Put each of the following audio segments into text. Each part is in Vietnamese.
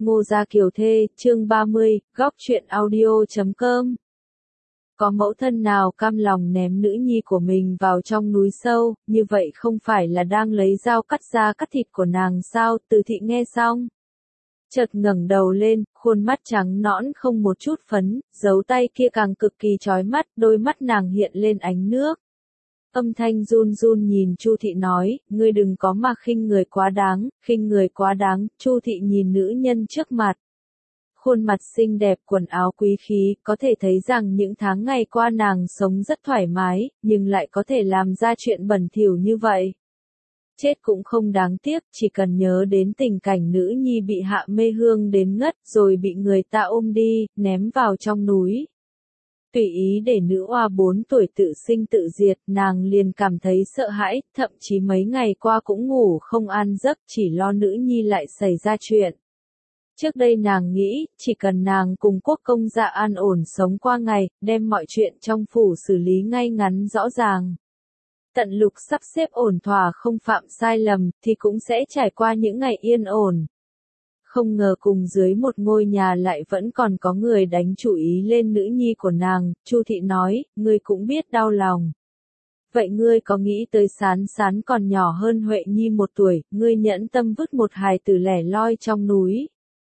Ngô Gia Kiều Thê, chương 30, góc truyện audio.com. Có mẫu thân nào cam lòng ném nữ nhi của mình vào trong núi sâu, như vậy không phải là đang lấy dao cắt da cắt thịt của nàng sao? Từ Thị nghe xong, chợt ngẩng đầu lên, khuôn mắt trắng nõn không một chút phấn, dấu tay kia càng cực kỳ chói mắt, đôi mắt nàng hiện lên ánh nước. Âm thanh run run nhìn Chu Thị nói, ngươi đừng có mà khinh người quá đáng, khinh người quá đáng. Chu Thị nhìn nữ nhân trước mặt. Khuôn mặt xinh đẹp, quần áo quý khí, có thể thấy rằng những tháng ngày qua nàng sống rất thoải mái, nhưng lại có thể làm ra chuyện bẩn thỉu như vậy. Chết cũng không đáng tiếc, chỉ cần nhớ đến tình cảnh nữ nhi bị hạ mê hương đến ngất rồi bị người ta ôm đi, ném vào trong núi. Tùy ý để nữ oa 4 tuổi tự sinh tự diệt, nàng liền cảm thấy sợ hãi, thậm chí mấy ngày qua cũng ngủ không an giấc, chỉ lo nữ nhi lại xảy ra chuyện. Trước đây nàng nghĩ, chỉ cần nàng cùng Quốc công gia an ổn sống qua ngày, đem mọi chuyện trong phủ xử lý ngay ngắn rõ ràng. Tận lục sắp xếp ổn thỏa không phạm sai lầm, thì cũng sẽ trải qua những ngày yên ổn. Không ngờ cùng dưới một ngôi nhà lại vẫn còn có người đánh chủ ý lên nữ nhi của nàng. Chu Thị nói, ngươi cũng biết đau lòng. Vậy ngươi có nghĩ tới Sán Sán còn nhỏ hơn Huệ Nhi 1 tuổi, ngươi nhẫn tâm vứt một hài tử lẻ loi trong núi.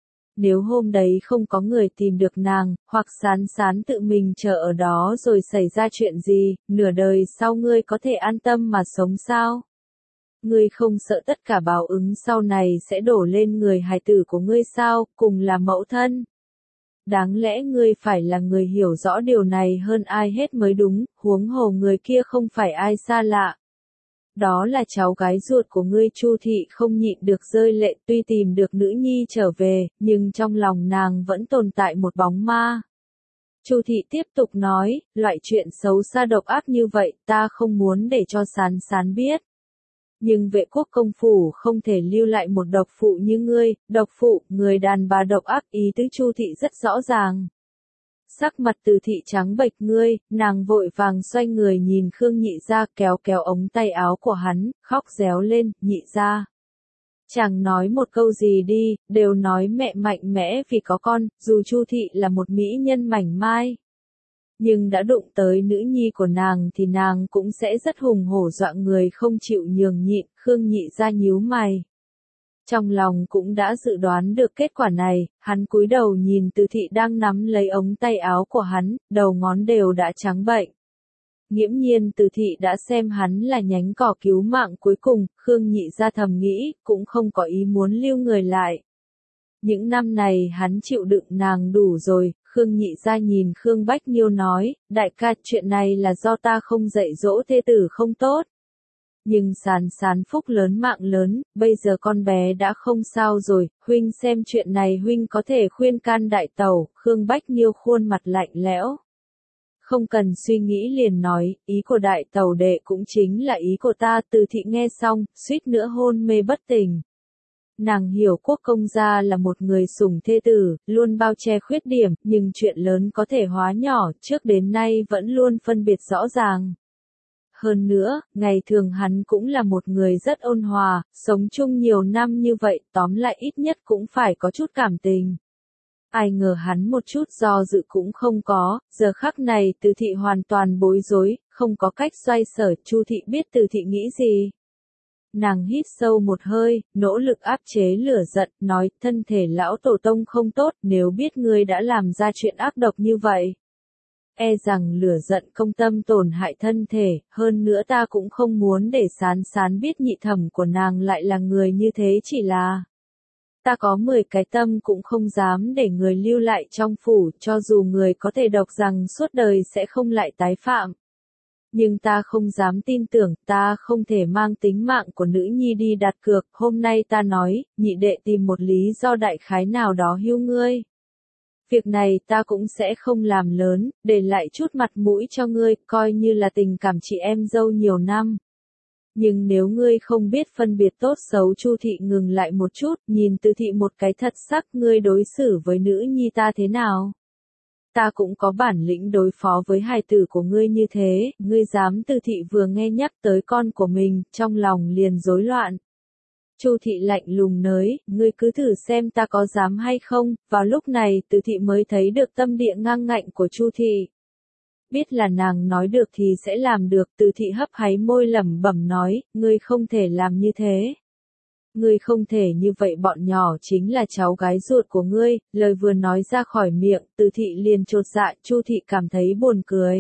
Nếu hôm đấy không có người tìm được nàng, hoặc Sán Sán tự mình chờ ở đó rồi xảy ra chuyện gì, nửa đời sau ngươi có thể an tâm mà sống sao? Ngươi không sợ tất cả báo ứng sau này sẽ đổ lên người hài tử của ngươi sao, cùng là mẫu thân? Đáng lẽ ngươi phải là người hiểu rõ điều này hơn ai hết mới đúng, huống hồ người kia không phải ai xa lạ. Đó là cháu gái ruột của ngươi. Chu Thị không nhịn được rơi lệ, tuy tìm được nữ nhi trở về, nhưng trong lòng nàng vẫn tồn tại một bóng ma. Chu Thị tiếp tục nói, loại chuyện xấu xa độc ác như vậy, ta không muốn để cho Sán Sán biết. Nhưng Vệ Quốc công phủ không thể lưu lại một độc phụ như ngươi. Độc phụ, người đàn bà độc ác, ý tứ Chu Thị rất rõ ràng. Sắc mặt Từ Thị trắng bệch, ngươi, nàng vội vàng xoay người nhìn Khương Nhị Gia, kéo kéo ống tay áo của hắn, khóc réo lên, Nhị Gia. Chàng nói một câu gì đi, đều nói mẹ mạnh mẽ vì có con, dù Chu Thị là một mỹ nhân mảnh mai. Nhưng đã đụng tới nữ nhi của nàng thì nàng cũng sẽ rất hùng hổ dọa người không chịu nhường nhịn. Khương Nhị Gia nhíu mày. Trong lòng cũng đã dự đoán được kết quả này, hắn cúi đầu nhìn Từ Thị đang nắm lấy ống tay áo của hắn, đầu ngón đều đã trắng bệnh. Nghiễm nhiên Từ Thị đã xem hắn là nhánh cỏ cứu mạng cuối cùng. Khương Nhị Gia thầm nghĩ, cũng không có ý muốn lưu người lại. Những năm này hắn chịu đựng nàng đủ rồi. Khương Nhị Gia nhìn Khương Bách Nhiêu nói, đại ca, chuyện này là do ta không dạy dỗ thê tử không tốt. Nhưng Sán Sán phúc lớn mạng lớn, bây giờ con bé đã không sao rồi, huynh xem chuyện này huynh có thể khuyên can đại tẩu. Khương Bách Nhiêu khuôn mặt lạnh lẽo. Không cần suy nghĩ liền nói, ý của đại tẩu đệ cũng chính là ý của ta. Từ Thị nghe xong, suýt nữa hôn mê bất tỉnh. Nàng hiểu Quốc công gia là một người sủng thê tử, luôn bao che khuyết điểm, nhưng chuyện lớn có thể hóa nhỏ, trước đến nay vẫn luôn phân biệt rõ ràng. Hơn nữa, ngày thường hắn cũng là một người rất ôn hòa, sống chung nhiều năm như vậy, tóm lại ít nhất cũng phải có chút cảm tình. Ai ngờ hắn một chút do dự cũng không có, giờ khắc này Từ Thị hoàn toàn bối rối, không có cách xoay sở. Chu Thị biết Từ Thị nghĩ gì. Nàng hít sâu một hơi, nỗ lực áp chế lửa giận, nói, thân thể lão tổ tông không tốt, nếu biết ngươi đã làm ra chuyện ác độc như vậy. E rằng lửa giận công tâm tổn hại thân thể, hơn nữa ta cũng không muốn để Sán Sán biết nhị thẩm của nàng lại là người như thế, chỉ là ta có 10 cái tâm cũng không dám để người lưu lại trong phủ, cho dù người có thể độc rằng suốt đời sẽ không lại tái phạm. Nhưng ta không dám tin tưởng, ta không thể mang tính mạng của nữ nhi đi đặt cược. Hôm nay ta nói, nhị đệ tìm một lý do đại khái nào đó hưu ngươi. Việc này ta cũng sẽ không làm lớn, để lại chút mặt mũi cho ngươi, coi như là tình cảm chị em dâu nhiều năm. Nhưng nếu ngươi không biết phân biệt tốt xấu. Chu Thị ngừng lại một chút, nhìn Từ Thị một cái thật sắc, ngươi đối xử với nữ nhi ta thế nào? Ta cũng có bản lĩnh đối phó với hài tử của ngươi như thế, ngươi dám? Từ Thị vừa nghe nhắc tới con của mình, trong lòng liền rối loạn. Chu Thị lạnh lùng nới, ngươi cứ thử xem ta có dám hay không. Vào lúc này Từ Thị mới thấy được tâm địa ngang ngạnh của Chu Thị. Biết là nàng nói được thì sẽ làm được, Từ Thị hấp háy môi lẩm bẩm nói, ngươi không thể làm như thế. Ngươi không thể như vậy, bọn nhỏ chính là cháu gái ruột của ngươi. Lời vừa nói ra khỏi miệng, Từ Thị liền chột dạ. Chu Thị cảm thấy buồn cười.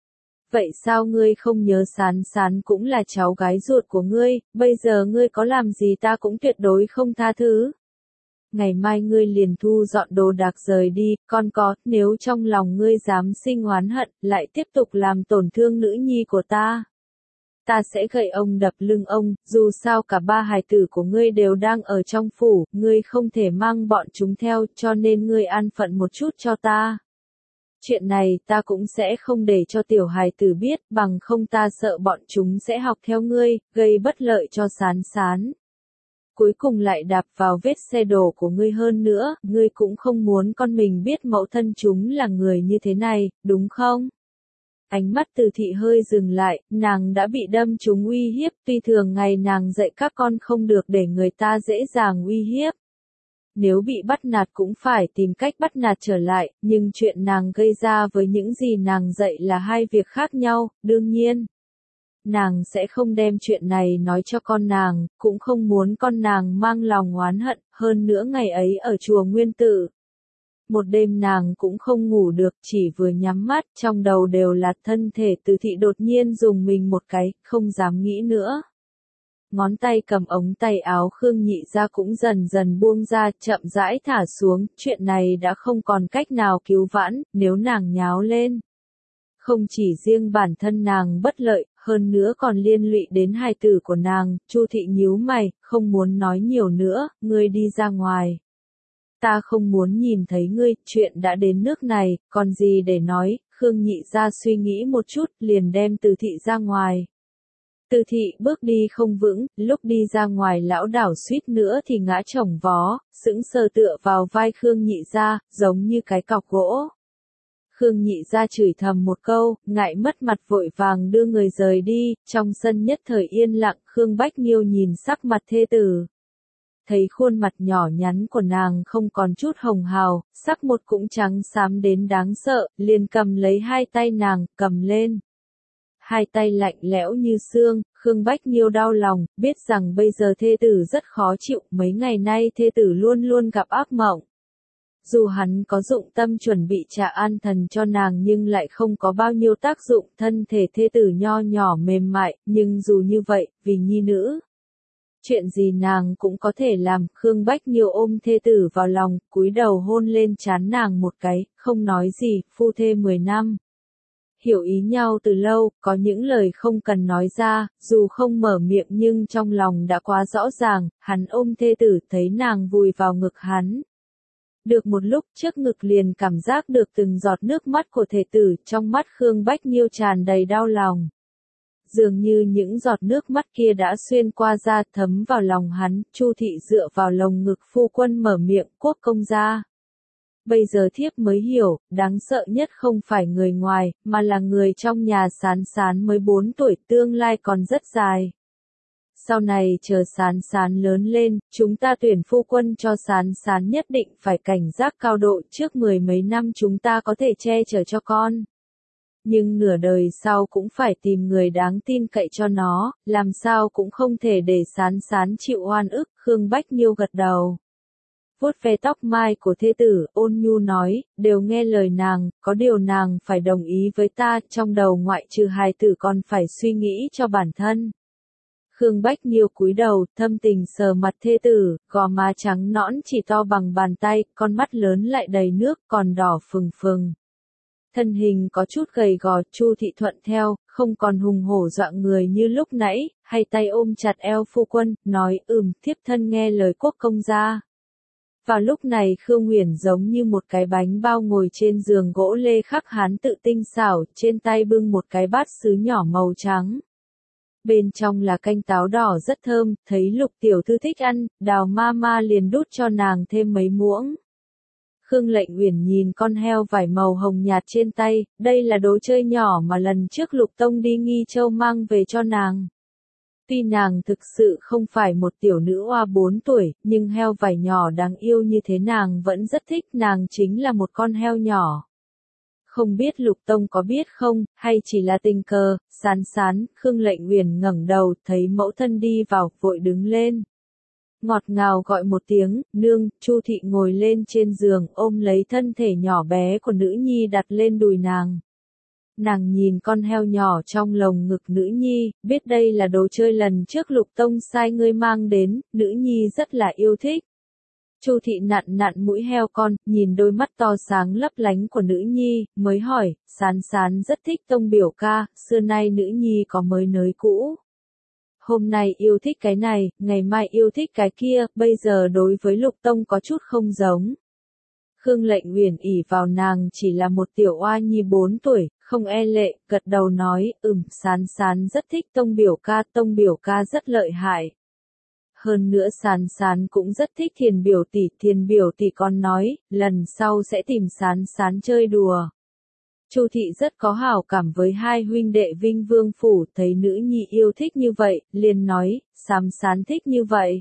Vậy sao ngươi không nhớ Sán Sán cũng là cháu gái ruột của ngươi, bây giờ ngươi có làm gì ta cũng tuyệt đối không tha thứ. Ngày mai ngươi liền thu dọn đồ đạc rời đi, còn có, nếu trong lòng ngươi dám sinh oán hận, lại tiếp tục làm tổn thương nữ nhi của ta. Ta sẽ gậy ông đập lưng ông, dù sao cả ba hài tử của ngươi đều đang ở trong phủ, ngươi không thể mang bọn chúng theo, cho nên ngươi an phận một chút cho ta. Chuyện này ta cũng sẽ không để cho tiểu hài tử biết, bằng không ta sợ bọn chúng sẽ học theo ngươi, gây bất lợi cho Sán Sán. Cuối cùng lại đạp vào vết xe đổ của ngươi hơn nữa, ngươi cũng không muốn con mình biết mẫu thân chúng là người như thế này, đúng không? Ánh mắt Từ Thị hơi dừng lại, nàng đã bị đâm trúng uy hiếp, tuy thường ngày nàng dạy các con không được để người ta dễ dàng uy hiếp. Nếu bị bắt nạt cũng phải tìm cách bắt nạt trở lại, nhưng chuyện nàng gây ra với những gì nàng dạy là hai việc khác nhau, đương nhiên. Nàng sẽ không đem chuyện này nói cho con nàng, cũng không muốn con nàng mang lòng oán hận, hơn nữa ngày ấy ở chùa Nguyên Tử. Một đêm nàng cũng không ngủ được, chỉ vừa nhắm mắt, trong đầu đều là thân thể Từ Thị đột nhiên dùng mình một cái, không dám nghĩ nữa. Ngón tay cầm ống tay áo Khương Nhị Gia cũng dần dần buông ra, chậm rãi thả xuống, chuyện này đã không còn cách nào cứu vãn, nếu nàng nháo lên. Không chỉ riêng bản thân nàng bất lợi, hơn nữa còn liên lụy đến hài tử của nàng. Chu Thị nhíu mày, không muốn nói nhiều nữa, ngươi đi ra ngoài. Ta không muốn nhìn thấy ngươi, chuyện đã đến nước này, còn gì để nói. Khương Nhị Gia suy nghĩ một chút, liền đem Từ Thị ra ngoài. Từ Thị bước đi không vững, lúc đi ra ngoài lão đảo suýt nữa thì ngã chồng vó, sững sờ tựa vào vai Khương Nhị Gia, giống như cái cọc gỗ. Khương Nhị Gia chửi thầm một câu, ngại mất mặt vội vàng đưa người rời đi, trong sân nhất thời yên lặng. Khương Bách Nhiêu nhìn sắc mặt thê tử. Thấy khuôn mặt nhỏ nhắn của nàng không còn chút hồng hào, sắc một cũng trắng xám đến đáng sợ, liền cầm lấy hai tay nàng, cầm lên. Hai tay lạnh lẽo như xương, Khương Bách Nhiêu đau lòng, biết rằng bây giờ thê tử rất khó chịu, mấy ngày nay thê tử luôn luôn gặp ác mộng. Dù hắn có dụng tâm chuẩn bị trà an thần cho nàng nhưng lại không có bao nhiêu tác dụng, thân thể thê tử nho nhỏ mềm mại, nhưng dù như vậy, vì nhi nữ. Chuyện gì nàng cũng có thể làm. Khương Bách Nhiêu ôm thê tử vào lòng, cúi đầu hôn lên trán nàng một cái, không nói gì, phu thê 10 năm. Hiểu ý nhau từ lâu, có những lời không cần nói ra, dù không mở miệng nhưng trong lòng đã quá rõ ràng. Hắn ôm thê tử, thấy nàng vùi vào ngực hắn. Được một lúc, trước ngực liền cảm giác được từng giọt nước mắt của thê tử, trong mắt Khương Bách Nhiêu tràn đầy đau lòng. Dường như những giọt nước mắt kia đã xuyên qua da, thấm vào lòng hắn. Chu Thị dựa vào lồng ngực phu quân mở miệng, Quốc công gia. Bây giờ thiếp mới hiểu, đáng sợ nhất không phải người ngoài, mà là người trong nhà. Sán Sán mới 4 tuổi, tương lai còn rất dài. Sau này chờ Sán Sán lớn lên, chúng ta tuyển phu quân cho Sán Sán nhất định phải cảnh giác cao độ, trước 10 mấy năm chúng ta có thể che chở cho con. Nhưng nửa đời sau cũng phải tìm người đáng tin cậy cho nó, làm sao cũng không thể để Sán Sán chịu oan ức. Khương Bách Nhiêu gật đầu. Vuốt ve tóc mai của thê tử, ôn nhu nói, đều nghe lời nàng, có điều nàng phải đồng ý với ta, trong đầu ngoại trừ hài tử còn phải suy nghĩ cho bản thân. Khương Bách Nhiêu cúi đầu, thâm tình sờ mặt thê tử, gò má trắng nõn chỉ to bằng bàn tay, con mắt lớn lại đầy nước, còn đỏ phừng phừng. Thân hình có chút gầy gò, Chu Thị thuận theo, không còn hùng hổ dọa người như lúc nãy, hay tay ôm chặt eo phu quân, nói thiếp thân nghe lời quốc công gia. Vào lúc này Khương Uyển giống như một cái bánh bao ngồi trên giường gỗ lê khắc hán tự tinh xảo, trên tay bưng một cái bát sứ nhỏ màu trắng. Bên trong là canh táo đỏ rất thơm, thấy Lục tiểu thư thích ăn, Đào ma ma liền đút cho nàng thêm mấy muỗng. Khương Lệnh Uyển nhìn con heo vải màu hồng nhạt trên tay, đây là đồ chơi nhỏ mà lần trước Lục Tông đi Nghi Châu mang về cho nàng. Tuy nàng thực sự không phải một tiểu nữ oa 4 tuổi, nhưng heo vải nhỏ đáng yêu như thế nàng vẫn rất thích, nàng chính là một con heo nhỏ. Không biết Lục Tông có biết không, hay chỉ là tình cờ, Sán Sán, Khương Lệnh Uyển ngẩng đầu, thấy mẫu thân đi vào, vội đứng lên. Ngọt ngào gọi một tiếng, nương, Chu Thị ngồi lên trên giường, ôm lấy thân thể nhỏ bé của nữ nhi đặt lên đùi nàng. Nàng nhìn con heo nhỏ trong lồng ngực nữ nhi, biết đây là đồ chơi lần trước Lục Tông sai ngươi mang đến, nữ nhi rất là yêu thích. Chu Thị nặn nặn mũi heo con, nhìn đôi mắt to sáng lấp lánh của nữ nhi, mới hỏi, Sán Sán rất thích Tông biểu ca, xưa nay nữ nhi có mới nới cũ. Hôm nay yêu thích cái này, ngày mai yêu thích cái kia, bây giờ đối với Lục Tông có chút không giống. Khương Lệnh Uyển ỷ vào nàng chỉ là một tiểu oa nhi 4 tuổi, không e lệ, gật đầu nói, Sán Sán rất thích Tông biểu ca rất lợi hại. Hơn nữa Sán Sán cũng rất thích Thiền biểu tỷ còn nói, lần sau sẽ tìm Sán Sán chơi đùa. Chu Thị rất có hảo cảm với hai huynh đệ Vinh Vương Phủ, thấy nữ nhi yêu thích như vậy, liền nói, Sán Sán thích như vậy.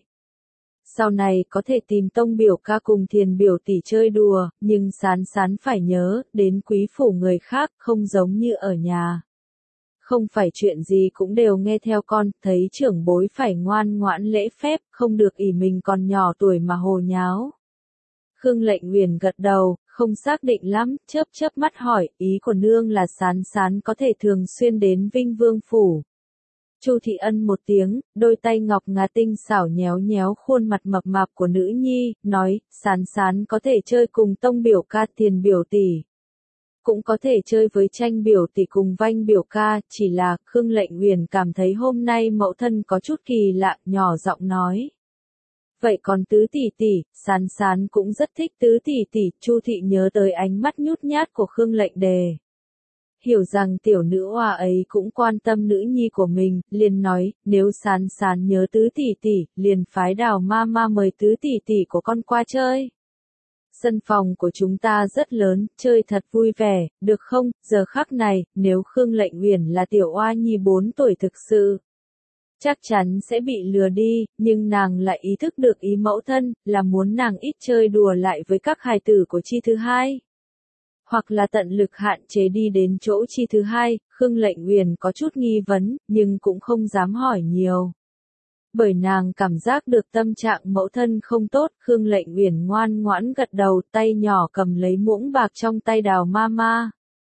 Sau này có thể tìm Tông biểu ca cùng Thiền biểu tỷ chơi đùa, nhưng Sán Sán phải nhớ, đến quý phủ người khác, không giống như ở nhà. Không phải chuyện gì cũng đều nghe theo con, thấy trưởng bối phải ngoan ngoãn lễ phép, không được ỷ mình còn nhỏ tuổi mà hồ nháo. Khương Lệnh Uyển gật đầu, không xác định lắm, chớp mắt hỏi, ý của nương là Sán Sán có thể thường xuyên đến Vinh Vương Phủ. Chu Thị ân một tiếng, đôi tay ngọc ngà tinh xảo nhéo nhéo khuôn mặt mập mạp của nữ nhi, nói, Sán Sán có thể chơi cùng Tông biểu ca Thiền biểu tỷ. Cũng có thể chơi với Tranh biểu tỷ cùng Vanh biểu ca, chỉ là Khương Lệnh Uyển cảm thấy hôm nay mẫu thân có chút kỳ lạ, nhỏ giọng nói. Vậy còn Tứ tỷ tỷ, Sán Sán cũng rất thích Tứ tỷ tỷ, Chu Thị nhớ tới ánh mắt nhút nhát của Khương Lệnh Đề. Hiểu rằng tiểu nữ oa ấy cũng quan tâm nữ nhi của mình, liền nói, nếu Sán Sán nhớ Tứ tỷ tỷ, liền phái Đào Mama mời Tứ tỷ tỷ của con qua chơi. Sân phòng của chúng ta rất lớn, chơi thật vui vẻ, được không? Giờ khắc này, nếu Khương Lệnh Uyển là tiểu oa nhi 4 tuổi thực sự, chắc chắn sẽ bị lừa đi, nhưng nàng lại ý thức được ý mẫu thân, là muốn nàng ít chơi đùa lại với các hài tử của Chi thứ hai. Hoặc là tận lực hạn chế đi đến chỗ Chi thứ hai, Khương Lệnh Uyển có chút nghi vấn, nhưng cũng không dám hỏi nhiều. Bởi nàng cảm giác được tâm trạng mẫu thân không tốt, Khương Lệnh Uyển ngoan ngoãn gật đầu, tay nhỏ cầm lấy muỗng bạc trong tay Đào Mama.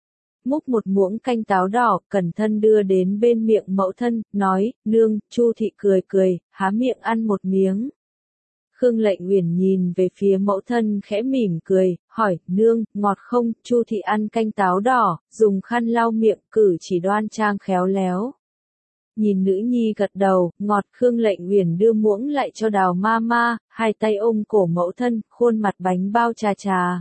Múc một muỗng canh táo đỏ, cẩn thận đưa đến bên miệng mẫu thân, nói, nương, Chu Thị cười, há miệng ăn một miếng. Khương Lệnh Uyển nhìn về phía mẫu thân khẽ mỉm cười, hỏi, nương, ngọt không? Chu Thị ăn canh táo đỏ, dùng khăn lau miệng, cử chỉ đoan trang khéo léo. Nhìn nữ nhi gật đầu, ngọt, Khương Lệnh Uyển đưa muỗng lại cho Đào Mama, hai tay ôm cổ mẫu thân, khuôn mặt bánh bao trà.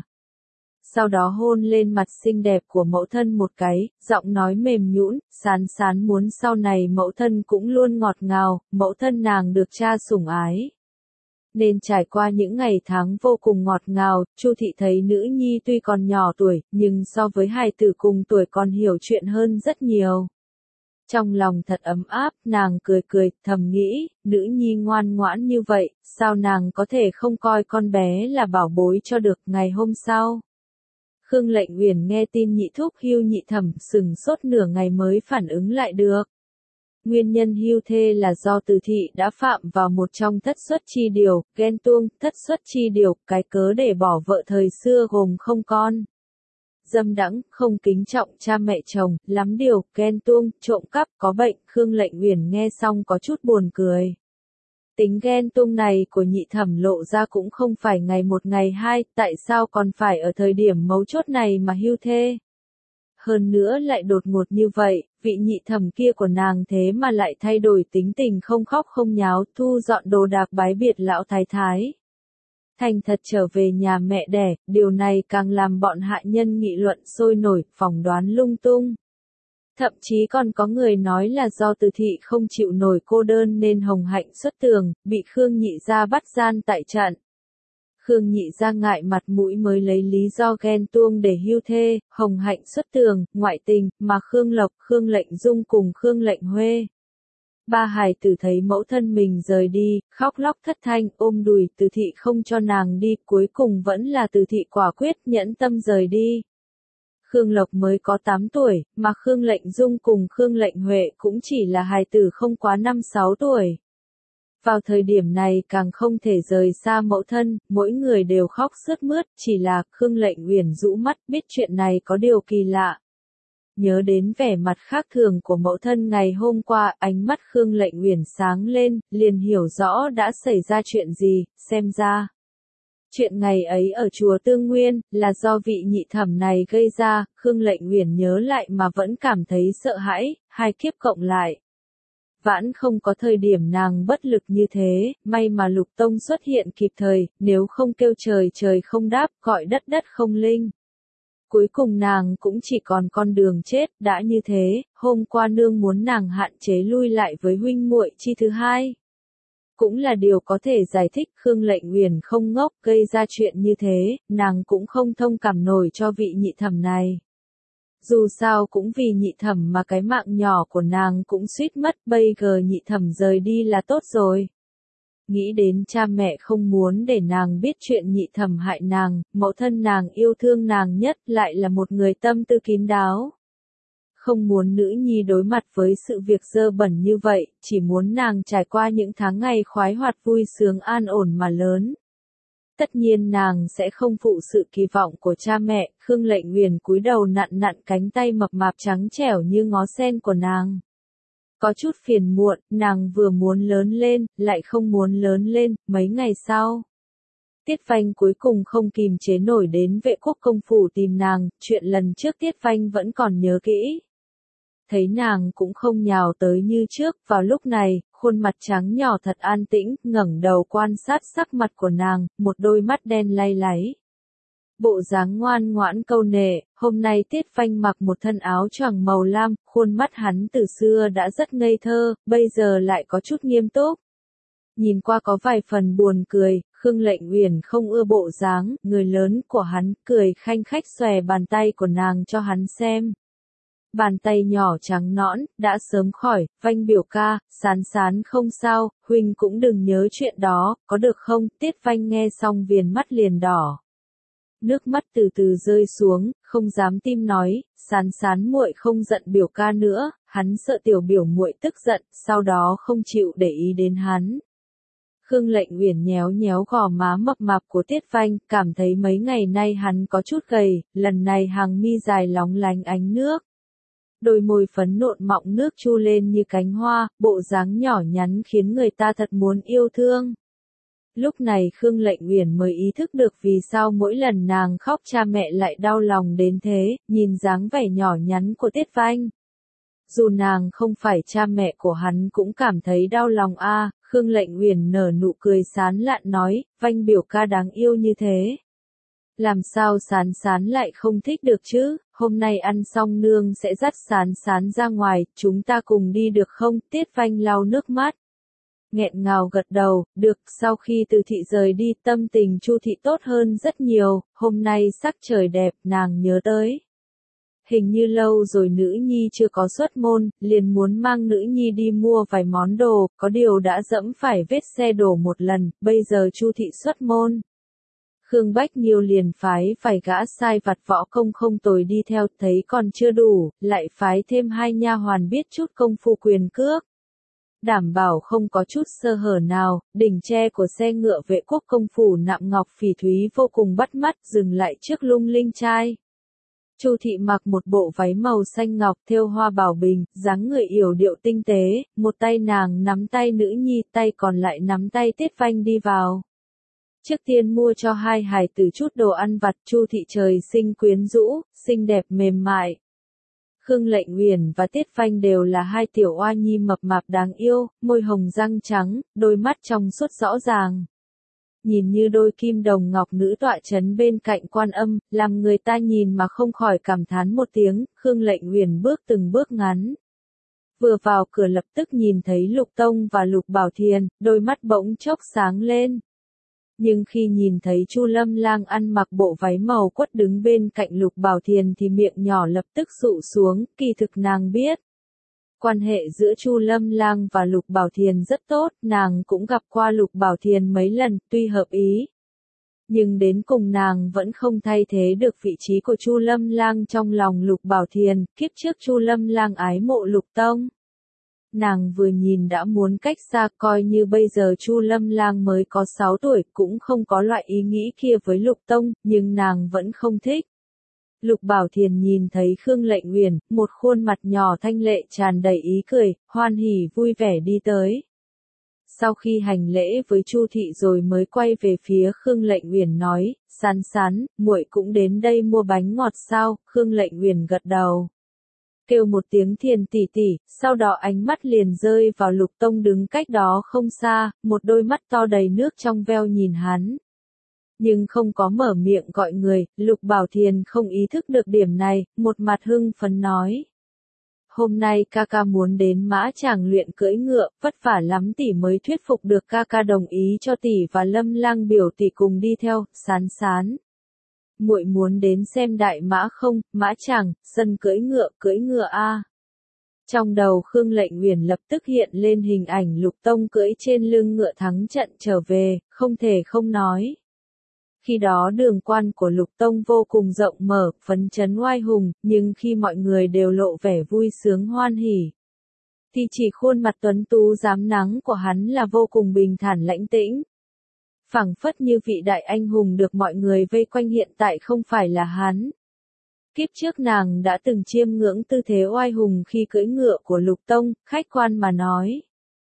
Sau đó hôn lên mặt xinh đẹp của mẫu thân một cái, giọng nói mềm nhũn, Sán Sán muốn sau này mẫu thân cũng luôn ngọt ngào, mẫu thân nàng được cha sủng ái. Nên trải qua những ngày tháng vô cùng ngọt ngào, Chu Thị thấy nữ nhi tuy còn nhỏ tuổi, nhưng so với hài tử cùng tuổi còn hiểu chuyện hơn rất nhiều. Trong lòng thật ấm áp, nàng cười, thầm nghĩ, nữ nhi ngoan ngoãn như vậy, sao nàng có thể không coi con bé là bảo bối cho được. Ngày hôm sau, Khương Lệnh Uyển nghe tin nhị thúc hưu nhị thẩm, sừng sốt nửa ngày mới phản ứng lại được. Nguyên nhân hưu thê là do Từ Thị đã phạm vào một trong thất xuất chi điều, ghen tuông. Thất xuất chi điều, cái cớ để bỏ vợ thời xưa gồm không con, dâm đãng, không kính trọng cha mẹ chồng, lắm điều, ghen tuông, trộm cắp, có bệnh. Khương Lệnh Uyển nghe xong có chút buồn cười. Tính ghen tuông này của nhị thẩm lộ ra cũng không phải ngày một ngày hai, tại sao còn phải ở thời điểm mấu chốt này mà hưu thê? Hơn nữa lại đột ngột như vậy, vị nhị thẩm kia của nàng thế mà lại thay đổi tính tình, không khóc không nháo, thu dọn đồ đạc bái biệt lão thái thái. Thành thật trở về nhà mẹ đẻ, điều này càng làm bọn hạ nhân nghị luận sôi nổi, phỏng đoán lung tung. Thậm chí còn có người nói là do Từ Thị không chịu nổi cô đơn nên hồng hạnh xuất tường, bị Khương Nhị gia bắt gian tại trận. Khương Nhị gia ngại mặt mũi mới lấy lý do ghen tuông để hưu thê, hồng hạnh xuất tường, ngoại tình, mà Khương Lộc, Khương Lệnh Dung cùng Khương Lệnh Huê Ba hài tử thấy mẫu thân mình rời đi, khóc lóc thất thanh ôm đùi Từ Thị không cho nàng đi, cuối cùng vẫn là Từ Thị quả quyết nhẫn tâm rời đi. Khương Lộc mới có 8 tuổi, mà Khương Lệnh Dung cùng Khương Lệnh Huệ cũng chỉ là hài tử không quá 5-6 tuổi. Vào thời điểm này càng không thể rời xa mẫu thân, mỗi người đều khóc sướt mướt, chỉ là Khương Lệnh Uyển rũ mắt biết chuyện này có điều kỳ lạ. Nhớ đến vẻ mặt khác thường của mẫu thân ngày hôm qua, ánh mắt Khương Lệnh Uyển sáng lên, liền hiểu rõ đã xảy ra chuyện gì, xem ra. Chuyện ngày ấy ở chùa Tương Nguyên, là do vị nhị thẩm này gây ra, Khương Lệnh Uyển nhớ lại mà vẫn cảm thấy sợ hãi, hai kiếp cộng lại. Vãn không có thời điểm nàng bất lực như thế, may mà Lục Tông xuất hiện kịp thời, nếu không kêu trời trời không đáp, gọi đất đất không linh. Cuối cùng nàng cũng chỉ còn con đường chết, đã như thế, hôm qua nương muốn nàng hạn chế lui lại với huynh muội chi thứ hai. Cũng là điều có thể giải thích Khương Lệnh Uyển không ngốc gây ra chuyện như thế, nàng cũng không thông cảm nổi cho vị nhị thẩm này. Dù sao cũng vì nhị thẩm mà cái mạng nhỏ của nàng cũng suýt mất, bây giờ nhị thẩm rời đi là tốt rồi. Nghĩ đến cha mẹ không muốn để nàng biết chuyện nhị thẩm hại nàng, mẫu thân nàng yêu thương nàng nhất lại là một người tâm tư kín đáo. Không muốn nữ nhi đối mặt với sự việc dơ bẩn như vậy, chỉ muốn nàng trải qua những tháng ngày khoái hoạt vui sướng an ổn mà lớn. Tất nhiên nàng sẽ không phụ sự kỳ vọng của cha mẹ, Khương Lệnh Uyển cúi đầu nặn nặn cánh tay mập mạp trắng trẻo như ngó sen của nàng. Có chút phiền muộn, nàng vừa muốn lớn lên, lại không muốn lớn lên, mấy ngày sau. Tiết Vanh cuối cùng không kìm chế nổi đến Vệ Quốc công phủ tìm nàng, chuyện lần trước Tiết Vanh vẫn còn nhớ kỹ. Thấy nàng cũng không nhào tới như trước, vào lúc này, khuôn mặt trắng nhỏ thật an tĩnh, ngẩng đầu quan sát sắc mặt của nàng, một đôi mắt đen lay láy. Bộ dáng ngoan ngoãn câu nệ, hôm nay Tiết Vanh mặc một thân áo choàng màu lam, khuôn mắt hắn từ xưa đã rất ngây thơ, bây giờ lại có chút nghiêm túc. Nhìn qua có vài phần buồn cười, Khương Lệnh Uyển không ưa bộ dáng, người lớn của hắn, cười khanh khách xòe bàn tay của nàng cho hắn xem. Bàn tay nhỏ trắng nõn, đã sớm khỏi, Vanh biểu ca, Sán Sán không sao, huynh cũng đừng nhớ chuyện đó, có được không? Tiết Vanh nghe xong viền mắt liền đỏ. Nước mắt từ từ rơi xuống, không dám tin nói, Sán Sán muội không giận biểu ca nữa, hắn sợ tiểu biểu muội tức giận, sau đó không chịu để ý đến hắn. Khương Lệnh Uyển nhéo nhéo gò má mập mạp của Tiết Vanh, cảm thấy mấy ngày nay hắn có chút gầy, lần này hàng mi dài lóng lánh ánh nước. Đôi môi phấn nộn mọng nước chu lên như cánh hoa, bộ dáng nhỏ nhắn khiến người ta thật muốn yêu thương. Lúc này Khương Lệnh Uyển mới ý thức được vì sao mỗi lần nàng khóc cha mẹ lại đau lòng đến thế, nhìn dáng vẻ nhỏ nhắn của Tiết Vanh. Dù nàng không phải cha mẹ của hắn cũng cảm thấy đau lòng a. Khương Lệnh Uyển nở nụ cười sán lạn nói, Vanh biểu ca đáng yêu như thế. Làm sao Sán Sán lại không thích được chứ, hôm nay ăn xong nương sẽ dắt Sán Sán ra ngoài, chúng ta cùng đi được không? Tiết Vanh lau nước mắt. Nghẹn ngào gật đầu, được, sau khi Từ Thị rời đi tâm tình Chu Thị tốt hơn rất nhiều, hôm nay sắc trời đẹp, nàng nhớ tới. Hình như lâu rồi nữ nhi chưa có xuất môn, liền muốn mang nữ nhi đi mua vài món đồ, có điều đã dẫm phải vết xe đổ một lần, bây giờ Chu Thị xuất môn. Khương Bách Nhiêu liền phái vài gã sai vặt võ công không tồi đi theo, thấy còn chưa đủ, lại phái thêm 2 nha hoàn biết chút công phu quyền cước. Đảm bảo không có chút sơ hở nào, đỉnh tre của xe ngựa Vệ Quốc công phủ nạm ngọc phỉ thúy vô cùng bắt mắt, dừng lại trước lung linh trai. Chu Thị mặc một bộ váy màu xanh ngọc thêu hoa bảo bình, dáng người yểu điệu tinh tế, một tay nàng nắm tay nữ nhi, tay còn lại nắm tay Tiết Vanh đi vào. Trước tiên mua cho hai hài tử chút đồ ăn vặt, Chu Thị trời sinh quyến rũ, xinh đẹp mềm mại. Khương Lệnh Uyển và Tiết Vanh đều là hai tiểu oa nhi mập mạp đáng yêu, môi hồng răng trắng, đôi mắt trong suốt rõ ràng. Nhìn như đôi kim đồng ngọc nữ tọa chấn bên cạnh Quan Âm, làm người ta nhìn mà không khỏi cảm thán một tiếng, Khương Lệnh Uyển bước từng bước ngắn. Vừa vào cửa lập tức nhìn thấy Lục Tông và Lục Bảo Thiền, đôi mắt bỗng chốc sáng lên. Nhưng khi nhìn thấy Chu Lâm Lang ăn mặc bộ váy màu quất đứng bên cạnh Lục Bảo Thiền thì miệng nhỏ lập tức sụ xuống, kỳ thực nàng biết. Quan hệ giữa Chu Lâm Lang và Lục Bảo Thiền rất tốt, nàng cũng gặp qua Lục Bảo Thiền mấy lần, tuy hợp ý. Nhưng đến cùng nàng vẫn không thay thế được vị trí của Chu Lâm Lang trong lòng Lục Bảo Thiền, kiếp trước Chu Lâm Lang ái mộ Lục Tông. Nàng vừa nhìn đã muốn cách xa, coi như bây giờ Chu Lâm Lang mới có 6 tuổi cũng không có loại ý nghĩ kia với Lục Tông, nhưng nàng vẫn không thích. Lục Bảo Thiền nhìn thấy Khương Lệnh Uyển, một khuôn mặt nhỏ thanh lệ tràn đầy ý cười, hoan hỉ vui vẻ đi tới. Sau khi hành lễ với Chu thị rồi mới quay về phía Khương Lệnh Uyển nói, Sán Sán, muội cũng đến đây mua bánh ngọt sao? Khương Lệnh Uyển gật đầu. Kêu một tiếng Thiền tỷ tỷ, sau đó ánh mắt liền rơi vào Lục Tông đứng cách đó không xa, một đôi mắt to đầy nước trong veo nhìn hắn. Nhưng không có mở miệng gọi người, Lục Bảo Thiền không ý thức được điểm này, một mặt hưng phấn nói. Hôm nay ca ca muốn đến Mã Tràng luyện cưỡi ngựa, vất vả lắm tỷ mới thuyết phục được ca ca đồng ý cho tỷ và Lâm Lang biểu tỷ cùng đi theo. Sán Sán. Muội muốn đến xem đại mã không? Mã Tràng, sân cưỡi ngựa a. Trong đầu Khương Lệnh Uyển lập tức hiện lên hình ảnh Lục Tông cưỡi trên lưng ngựa thắng trận trở về, không thể không nói. Khi đó đường quan của Lục Tông vô cùng rộng mở, phấn chấn oai hùng, nhưng khi mọi người đều lộ vẻ vui sướng hoan hỉ, thì chỉ khuôn mặt tuấn tú rám nắng của hắn là vô cùng bình thản lãnh tĩnh. Phảng phất như vị đại anh hùng được mọi người vây quanh hiện tại không phải là hắn. Kiếp trước nàng đã từng chiêm ngưỡng tư thế oai hùng khi cưỡi ngựa của Lục Tông, khách quan mà nói.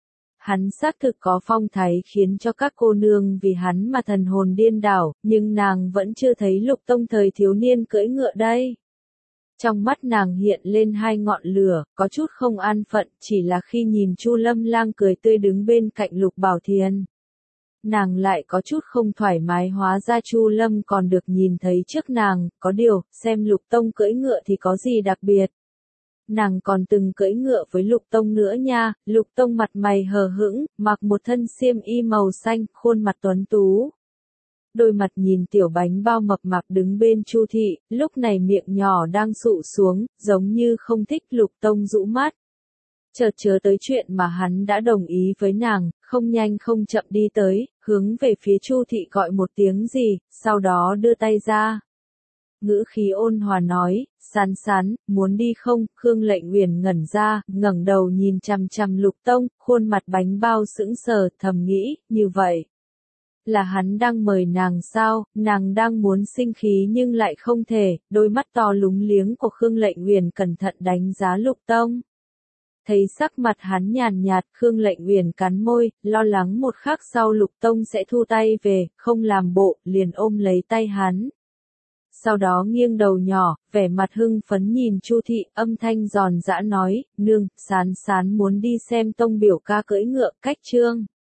Hắn xác thực có phong thái khiến cho các cô nương vì hắn mà thần hồn điên đảo, nhưng nàng vẫn chưa thấy Lục Tông thời thiếu niên cưỡi ngựa đây. Trong mắt nàng hiện lên hai ngọn lửa, có chút không an phận, chỉ là khi nhìn Chu Lâm Lang cười tươi đứng bên cạnh Lục Bảo Thiền. Nàng lại có chút không thoải mái, hóa ra Chu Lâm còn được nhìn thấy trước nàng, có điều, xem Lục Tông cưỡi ngựa thì có gì đặc biệt. Nàng còn từng cưỡi ngựa với Lục Tông nữa nha. Lục Tông mặt mày hờ hững, mặc một thân xiêm y màu xanh, khuôn mặt tuấn tú. Đôi mặt nhìn tiểu bánh bao mập mạp đứng bên Chu thị, lúc này miệng nhỏ đang sụ xuống, giống như không thích Lục Tông rũ mắt. Chợt nhớ tới chuyện mà hắn đã đồng ý với nàng, không nhanh không chậm đi tới, hướng về phía Chu thị gọi một tiếng gì, sau đó đưa tay ra. Ngữ khí ôn hòa nói, Sán Sán, muốn đi không? Khương Lệnh Uyển ngẩn ra, ngẩng đầu nhìn chằm chằm Lục Tông, khuôn mặt bánh bao sững sờ, thầm nghĩ, như vậy. Là hắn đang mời nàng sao? Nàng đang muốn sinh khí nhưng lại không thể, đôi mắt to lúng liếng của Khương Lệnh Uyển cẩn thận đánh giá Lục Tông. Thấy sắc mặt hắn nhàn nhạt, Khương Lệnh Uyển cắn môi, lo lắng một khắc sau Lục Tông sẽ thu tay về, không làm bộ, liền ôm lấy tay hắn. Sau đó nghiêng đầu nhỏ, vẻ mặt hưng phấn nhìn Chu thị, âm thanh giòn giã nói, nương, Sán Sán muốn đi xem Tông biểu ca cưỡi ngựa, cách trương.